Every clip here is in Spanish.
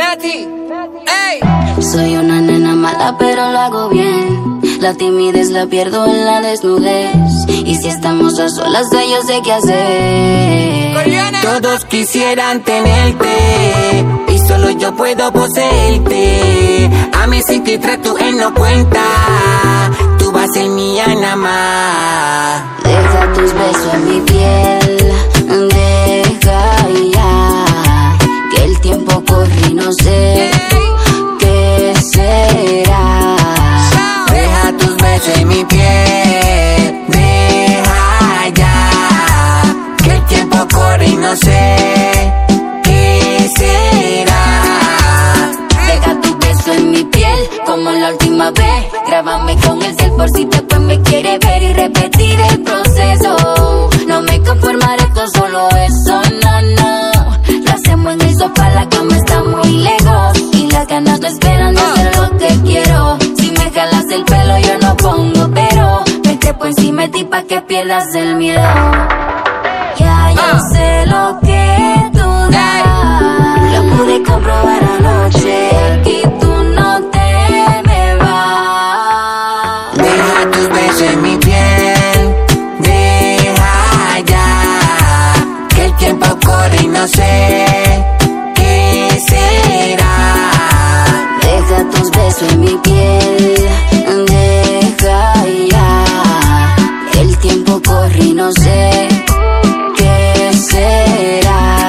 Nati, ey. Soy una nena mala pero lo hago bien. La timidez la pierdo en la desnudez. Y si estamos a solas yo sé qué hacer. Coreana. Todos quisieran tenerte y solo yo puedo poseerte. A mis 53 tú él no cuenta. Tú vas a ser mía nada más. Deja tus besos en mi piel. Deja ya que el tiempo corre y no sé qué será. Deja tus besos en mi piel. Deja ya que el tiempo corre y no sé qué será. Deja tu beso en mi piel como la última vez. Grábame con el cel por si después me quiere ver y repetir el proceso. No me conformaré con solo eso, no, no. Lo hacemos en el sofá, la cama está muy lejos y las ganas no esperan de hacer lo que quiero. Si me jalas el pelo yo no pongo pero. Me trepo encima de ti pa' que pierdas el miedo. Ya yo sé lo que tú das. Lo pude comprobar anoche. Aquí tú no te me vas. Deja tus besos en mi piel. Deja ya que el tiempo corre y no sé qué será. Deja tus besos en mi piel. Deja ya. El tiempo corre y no sé qué será.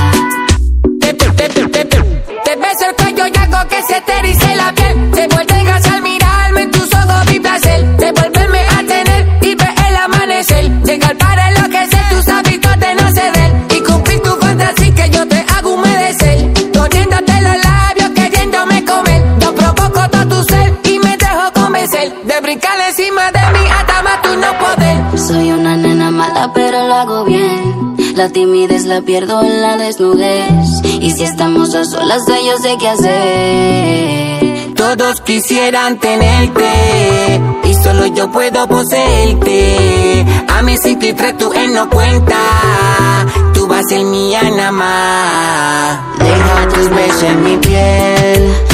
Te beso el cuello y hago que se te erice la piel. Te vuelves al mirarme en tus ojos mi placer. De volverme a tener y ver el amanecer. Llegar para enloquecer tus hábitos de no ceder. Y cumplir tu fantasía que yo te hago humedecer. Torciéndote los labios queriéndome comer. Yo provoco todo tu ser y me dejo convencer. De brincar encima de mí hasta más tú no poder. Soy una nena mala pero lo hago bien. La timidez la pierdo en la desnudez. Y si estamos a solas yo sé qué hacer. Todos quisieran tenerte y solo yo puedo poseerte. A mis 53 tú él no cuenta. Tú vas a ser mía nada más. Deja tus besos en mi piel.